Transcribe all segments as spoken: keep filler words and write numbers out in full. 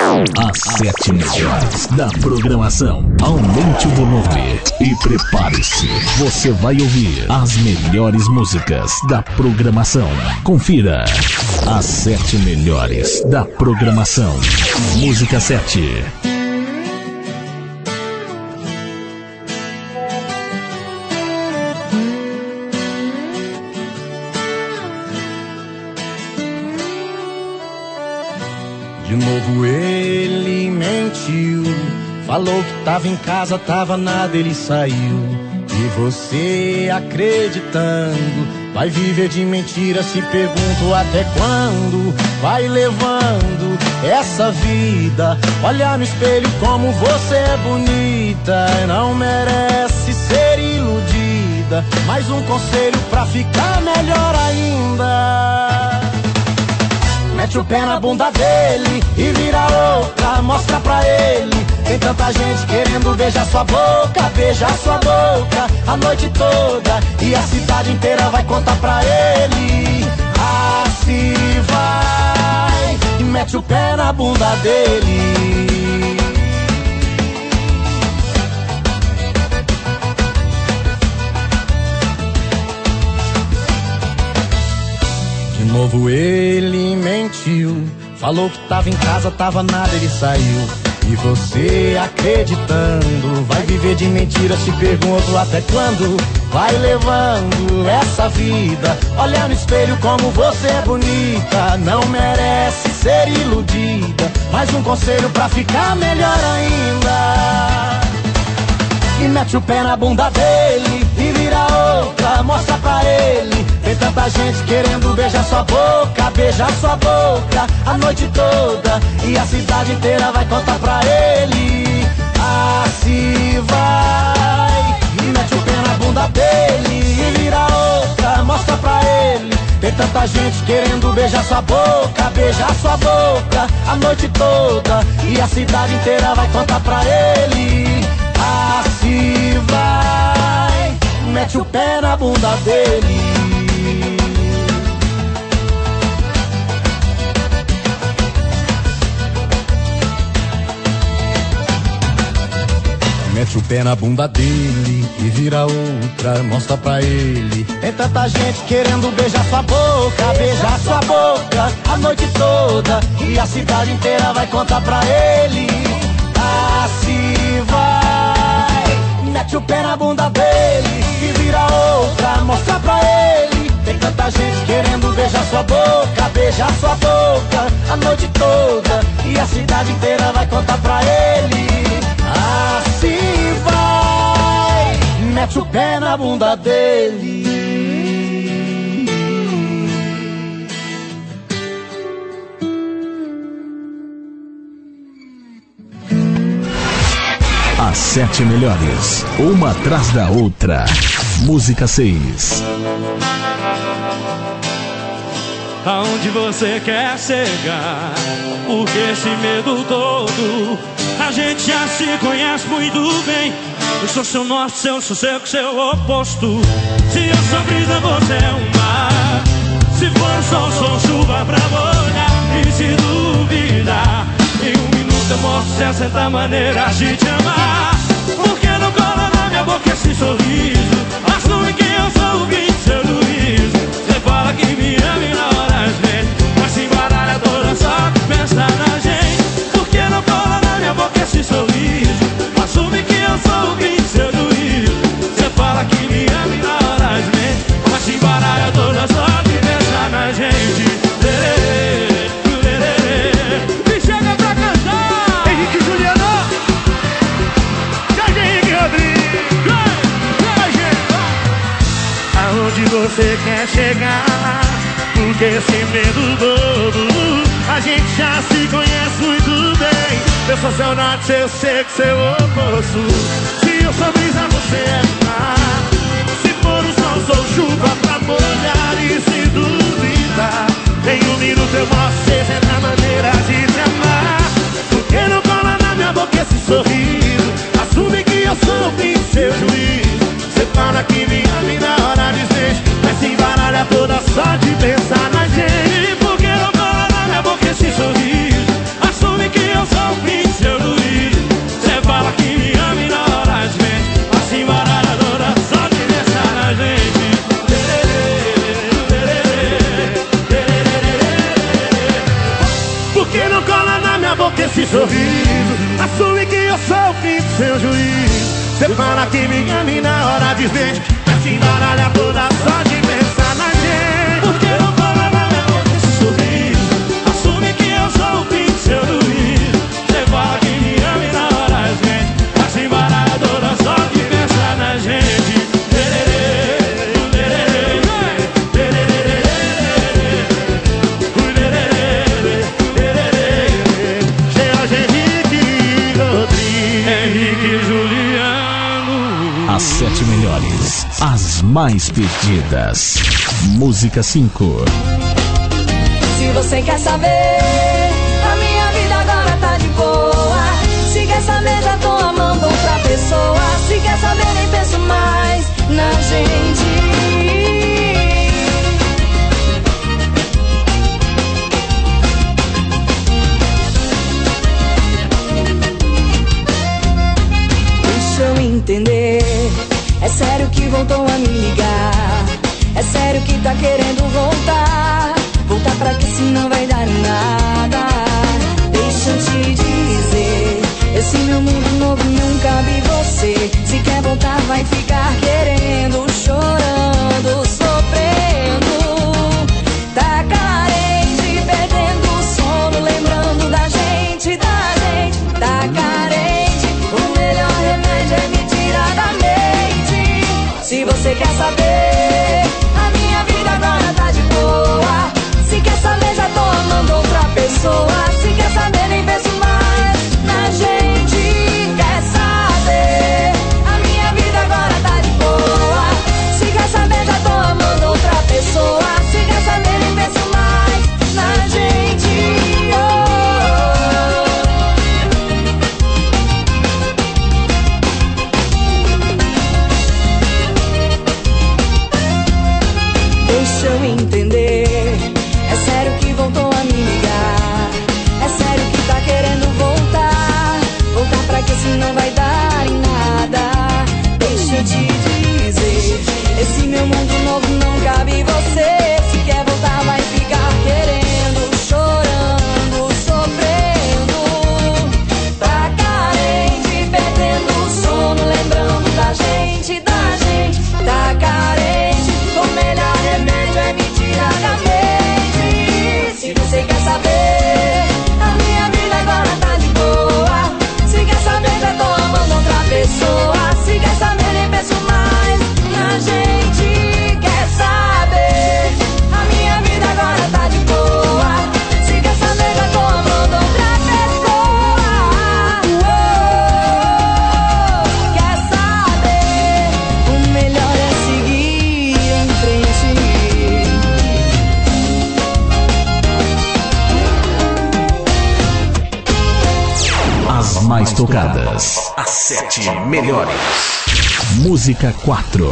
As sete melhores da programação. Aumente o volume e prepare-se. Você vai ouvir as melhores músicas da programação. Confira as sete melhores da programação. Música sete. De novo ele mentiu, falou que tava em casa, tava nada, ele saiu. E você acreditando, vai viver de mentira, se pergunto até quando. Vai levando essa vida, olha no espelho como você é bonita. Não merece ser iludida, mais um conselho pra ficar melhor ainda. Mete o pé na bunda dele e vira outra, mostra pra ele. Tem tanta gente querendo beijar sua boca, beijar sua boca a noite toda, e a cidade inteira vai contar pra ele. Assim vai, e mete o pé na bunda dele. De novo ele mentiu, falou que tava em casa, tava nada, ele saiu. E você acreditando, vai viver de mentira, se pergunto até quando. Vai levando essa vida, olha no espelho como você é bonita. Não merece ser iludida, mais um conselho pra ficar melhor ainda. E mete o pé na bunda dele e vira outra, mostra pra ele. Tem tanta gente querendo beijar sua boca, beijar sua boca a noite toda, e a cidade inteira vai contar pra ele. Assim vai, e mete o pé na bunda dele e vira outra, mostra pra ele. Tem tanta gente querendo beijar sua boca, beijar sua boca a noite toda, e a cidade inteira vai contar pra ele. Assim vai, mete o pé na bunda dele. Mete o pé na bunda dele e vira outra, mostra pra ele. Tem tanta gente querendo beijar sua boca, beijar sua boca a noite toda, e a cidade inteira vai contar pra ele. Assim vai, mete o pé na bunda dele e vira outra, mostra pra ele. Tem tanta gente querendo beijar sua boca, beijar sua boca a noite toda, e a cidade inteira vai contar pra ele. Assim vai, mete o pé na bunda dele. As sete melhores, uma atrás da outra. Música seis. Aonde você quer chegar? Porque esse medo todo? A gente já se conhece muito bem. Eu sou seu norte, seu sossego, seu oposto. Se eu sou brisa, você é um mar. Se for o sol, sou chuva pra molhar. E se duvidar, em um minuto eu mostro sessenta maneiras de te amar. Porque não cola na minha boca esse sorriso? Assume que eu sou o bicho, seu juízo. Você fala que me ama e na hora às vezes, mas se embaralha toda só de pensar na gente. Porque não cola na minha boca esse sorriso? Assume que eu sou o bicho, seu juízo. Você fala que me ama e na hora às vezes, mas se embaralha toda só de pensar na gente. Me chega pra cantar Henrique Juliano, Jorge Rodrigues. Aonde você quer chegar? Porque esse medo todo, a gente já se conhece muito bem. Eu sou seu norte, seu seco, seu oposto. Se eu sou brisa, você é mar. Se for o sol, sou chuva pra molhar. E se duvidar, em um minuto eu mostro sessenta maneiras de te amar. Porque não cola na minha boca esse sorriso? Assume que eu sou o fim, seu juízo. Você fala que me ama e na hora desmente, mas se embaralha toda só de pensar na gente. Porque não cola na minha boca esse sorriso? Assume que eu sou na minha boca esse sorriso. Assume que eu sou o fim do seu juízo. Cê fala que me ama e na hora de ver vai se embaralhar toda só de pensar na gente. Porque eu falo na minha boca esse sorriso. Assume que eu sou o fim do seu juízo. Cê fala que me ama e na hora de ver vai se embaralhar toda só de pensar na gente. As sete melhores, as mais pedidas. Música cinco. Se você quer saber, a minha vida agora tá de boa. Se quer saber, já tô amando outra pessoa. Se quer saber, nem penso mais na gente. Deixa eu entender. É sério que voltou a me ligar. É sério que tá querendo voltar. Voltar pra que se não vai dar em nada. Deixa eu te dizer, esse meu mundo novo não cabe você. Se quer voltar vai ficar querendo, chorando, sofrendo. Tá carente, perdendo o sono, lembrando da gente, da gente. Tá carente, o melhor remédio é me tirar da mente. Se você quer saber, a minha vida agora tá de boa. Se quer saber, já tô amando outra pessoa. Se quer saber, nem penso mais na gente. Quer saber, a minha vida agora tá de boa. Se quer saber, já tô amando outra pessoa. Se quer saber, nem penso mais na gente. Deixa eu entender. É sério que voltou a me ligar. É sério que tá querendo voltar. Voltar pra que se não vai dar em nada. Deixa eu te dizer, esse meu mundo novo não cabe você. Se quer voltar vai ficar querendo, chorando, sofrendo. Tá carente, perdendo o sono, lembrando da gente, da gente. Tá carente, o melhor remédio é me tirar da mente. Se você quer saber, a minha vida agora tá de boa. Se quer saber, já tô amando outra pessoa. Se quer saber, nem penso mais na gente. Quer saber, a minha vida agora tá de boa. Se quer saber, já tô amando outra pessoa. Oh, quer saber, o melhor é seguir em frente. As mais tocadas. As sete melhores. Música quatro.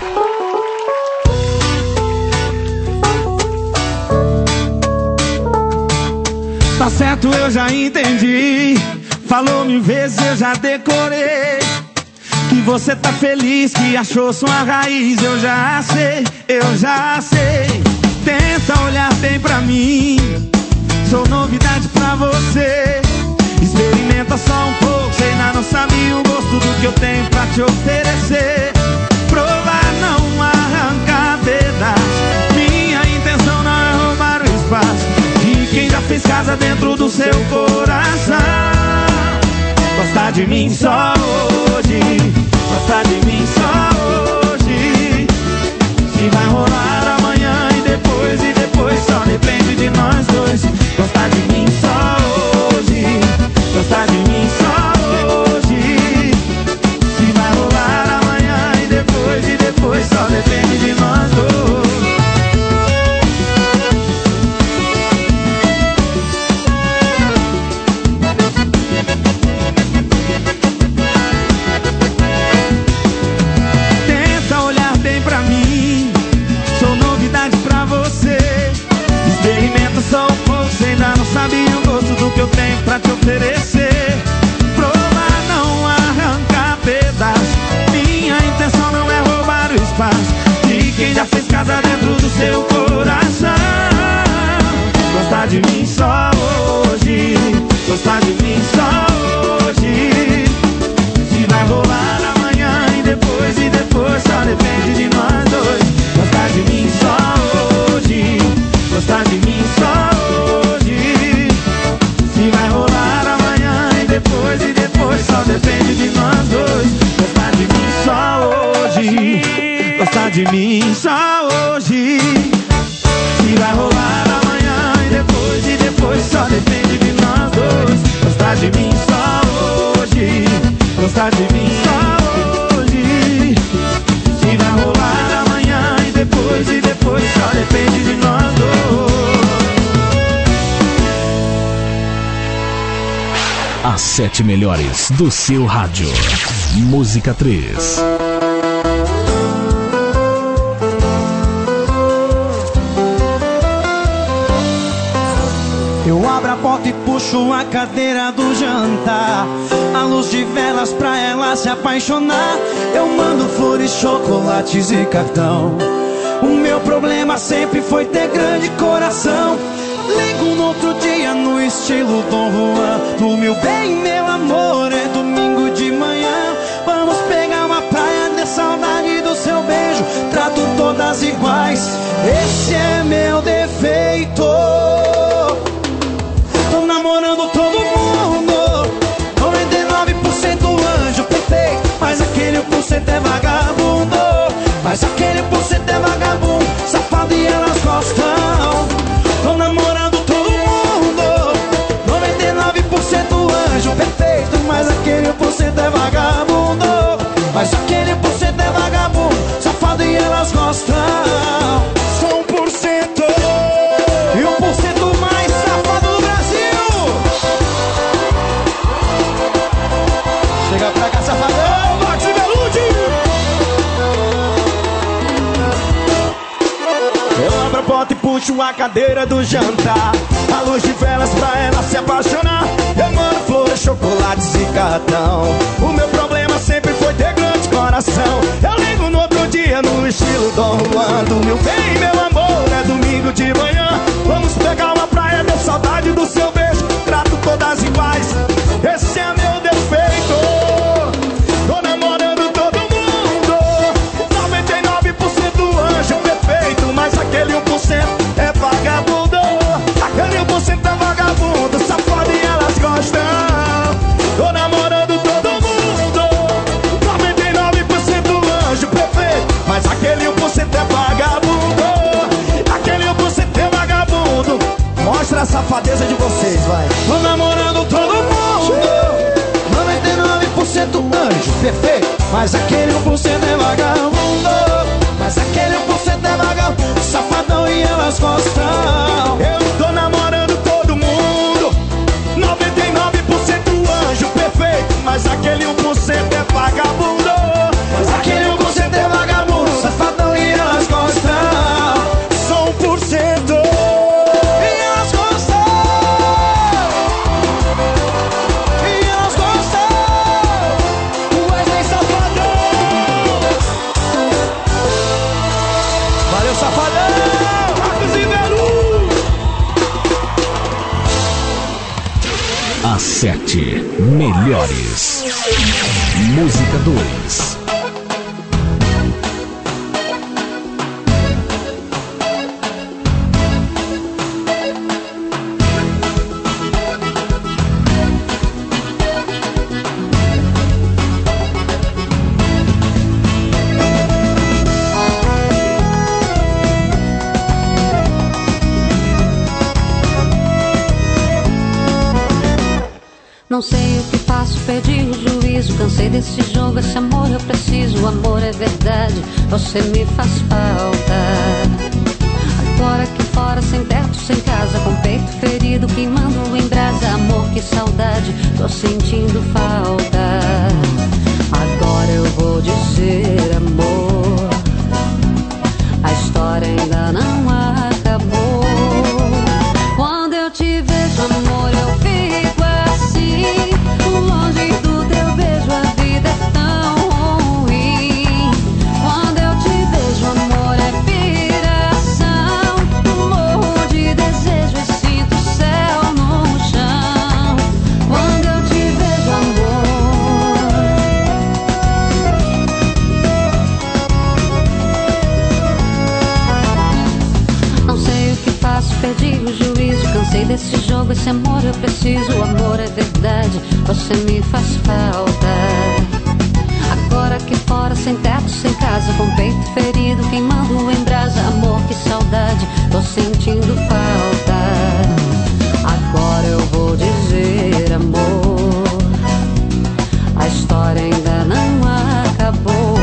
Tá certo, eu já entendi. Falou mil vezes, eu já decorei. Que você tá feliz, que achou sua raiz. Eu já sei, eu já sei. Tenta olhar bem pra mim. Sou novidade pra você. Experimenta só um pouco, você ainda não sabe o gosto do que eu tenho pra te oferecer. Provar não arranca pedaço. Minha intenção não é roubar o espaço de quem já fez casa dentro do seu coração. Gosta de mim só hoje, gosta de mim só hoje. Se vai rolar amanhã e depois, e depois só depende de nós dois. Gosta de mim só hoje, gosta de mim só hoje. Se vai rolar amanhã e depois, e depois só depende de nós dois. gostar de mim só hoje. Se vai rolar amanhã e depois, e depois só depende de nós dois. Gostar de mim só hoje, gostar de mim só hoje. Se vai rolar amanhã e depois, e depois só depende de nós dois. Gostar de mim só hoje, gostar de mim só hoje. Se vai rolar amanhã e depois, e depois só depende de nós dois. Gostar de mim só hoje, gostar de mim só hoje. Se vai rolar amanhã e depois, e depois só depende de nós dois. As sete melhores do seu rádio. Música três. Eu abro a porta e puxo a cadeira do jantar, a luz de velas pra ela se apaixonar. Eu mando flores, chocolates e cartão. O meu problema sempre foi ter grande coração. Ligo no outro dia no estilo Dom Juan. Do meu bem, meu amor, é domingo de manhã. Vamos pegar uma praia, ter saudade do seu beijo. Trato todas iguais, esse é meu defeito. Tô namorando todo mundo, noventa e nove por cento anjo perfeito, mas aquele um por cento é vagabundo. Mas aquele um por cento é vagabundo, safado e elas gostam. Tô namorando todo mundo, noventa e nove por cento anjo perfeito, mas aquele um por cento é vagabundo. Mas aquele um por cento é vagabundo, safado e elas gostam. Sou um por cento e um por cento mais safado do Brasil. Chega pra cá, safadão, Max Belucci. Eu abro a porta e puxo a cadeira do jantar, a luz de velas pra ela se apaixonar. Eu mando flores, chocolates e cartão. O meu problema sempre foi ter grande coração. Eu ligo no outro dia no estilo Dom Juan. Do meu bem, meu amor, é domingo de manhã. Vamos pegar uma praia, ter saudade do seu beijo. Trato todas iguais, esse é meu defeito. Tô namorando todo mundo, noventa e nove por cento anjo perfeito, mas aquele um por cento é vagabundo. Aquele um por cento é vagabundo, safado e elas gostam. Tô namorando todo mundo, noventa e nove por cento anjo perfeito, mas aquele um por cento é vagabundo. Aquele um por cento é vagabundo. Mostra a safadeza de vocês, vai. Tô namorando todo mundo, noventa e nove por cento anjo perfeito, mas aquele um por cento é vagabundo. Mas aquele um por cento é vagabundo, safadão e elas gostam. Eu tô namorando todo mundo, noventa e nove por cento anjo perfeito, mas aquele um por cento é vagabundo. Mas aquele um por cento é vagabundo, safadão e elas gostam. Só um por cento e elas gostam. E elas gostam. O Wesley Safadão. Valeu, Safadão. Marcos e Belu. As sete melhores. Música dois. Não sei o que faço, perdi o juízo. Cansei desse jogo, esse amor eu preciso. O amor é verdade, você me faz falta. Agora aqui fora, sem teto, sem casa, com peito ferido, queimando em brasa. Amor, que saudade, tô sentindo falta. Agora eu vou dizer, amor, a história ainda não acabou. Quando eu te vejo, amor, eu fico assim, longe do teu beijo, a vida é tão ruim. Quando eu te vejo, amor, é piração. Morro de desejo e sinto o céu no chão. você me faz falta. Agora aqui fora, sem teto, sem casa, com peito ferido, queimando em brasa. Amor, que saudade, tô sentindo falta. Agora eu vou dizer, amor, a história ainda não acabou.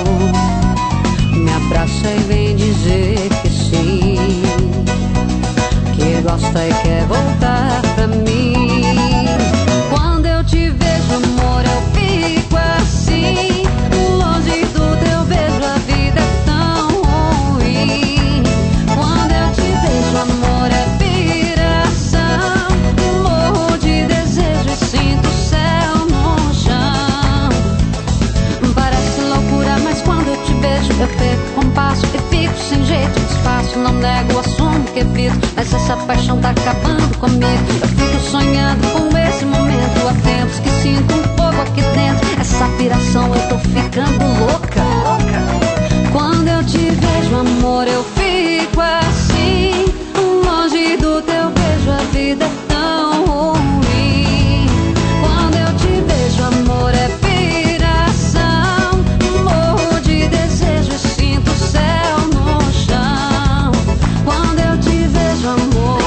Me abraça e vem dizer que sim, que gosta e quer voltar pra mim. Quando eu te vejo, amor, eu fico assim, longe do teu beijo, a vida é tão ruim. Quando eu te vejo, amor, é piração, morro de desejo e sinto o céu no chão. Parece loucura, mas quando eu te vejo, eu perco o compasso e fico sem jeito, espaço. Não nego, assumo que evito, mas essa paixão tá acabando comigo. Eu fico sonhando com esse momento, há tempos que sinto um fogo aqui dentro. Essa piração, eu tô ficando louca. Quando eu te vejo, amor, eu fico assim, longe do teu beijo, a vida é tão ruim. Quando eu te vejo, amor, é piração, morro de desejo e sinto o céu no chão. Quando eu te vejo, amor,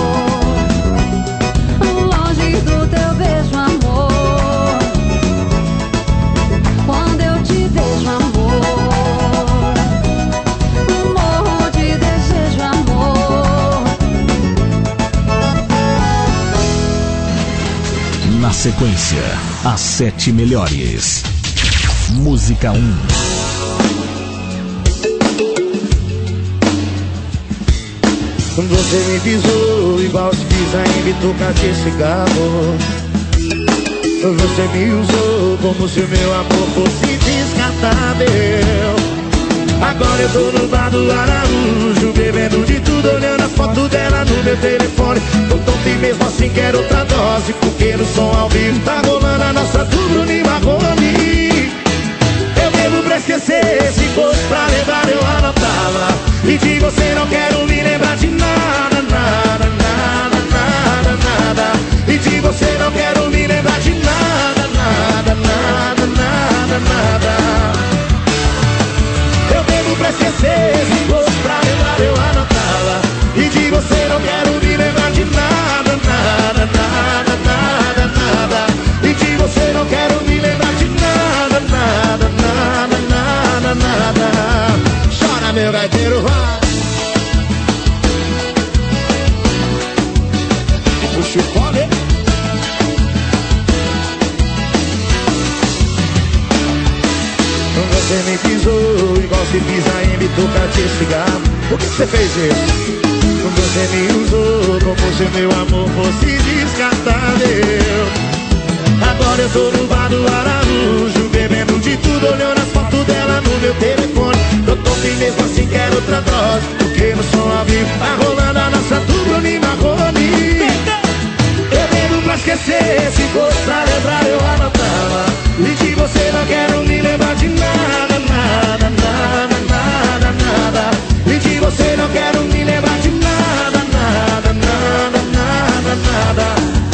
longe do teu beijo, amor. Quando eu te vejo, amor, morro de desejo, amor. Na sequência, as sete melhores. Música um. Você me pisou igual se pisa em bituca de cigarro. Você me usou como se o meu amor fosse descartável. Agora eu tô no bar do Araújo, bebendo de tudo, olhando a foto dela no meu telefone. Tô tonto e mesmo assim quero outra dose, porque no som ao vivo tá rolando a nossa dupla e Marrone. Eu bebo pra esquecer, se fosse pra lembrar eu anotava. E de você não quero me lembrar de nada, nada, nada, nada, nada. E de você não quero me lembrar de nada, nada, nada, nada, nada. Eu bebo pra esquecer, se fosse pra lembrar eu anotava. E de você não quero me lembrar de nada, nada, nada, nada, nada. E de você não quero me lembrar de nada, nada, nada, nada, nada. Chora, meu gaiteiro, vai. Puxa o cole. Você me pisou igual se pisa em bituca de cigarro. Por que você fez isso? Você me usou como se meu amor fosse descartável. Agora eu tô no bar do Araújo, bebendo de tudo, olhando as fotos dela no meu telefone. Tô tonto e mesmo assim quero outra dose, porque no som ao vivo tá rolando a nossa dupla e Marrone. Eu bebo pra esquecer, se fosse pra lembrar eu anotava. E de você não quero me lembrar de nada, nada, nada, nada, nada. E de você não quero me lembrar de nada, nada, nada, nada, nada.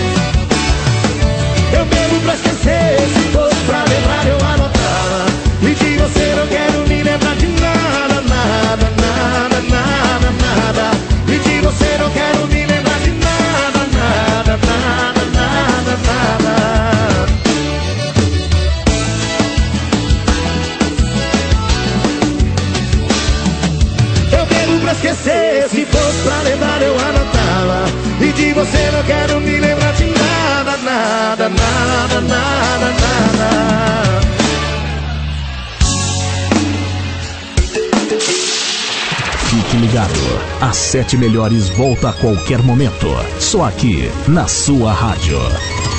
Eu bebo pra esquecer, se fosse pra lembrar eu anotava. E de você não quero me lembrar de nada, nada, nada, nada, nada. E de você não quero me lembrar de nada, nada, nada, nada, nada. Eu bebo pra esquecer, se fosse pra lembrar eu anotava. E de você não quero me lembrar de nada, nada, nada, nada, nada. Fique ligado, as sete melhores volta a qualquer momento, só aqui na sua rádio.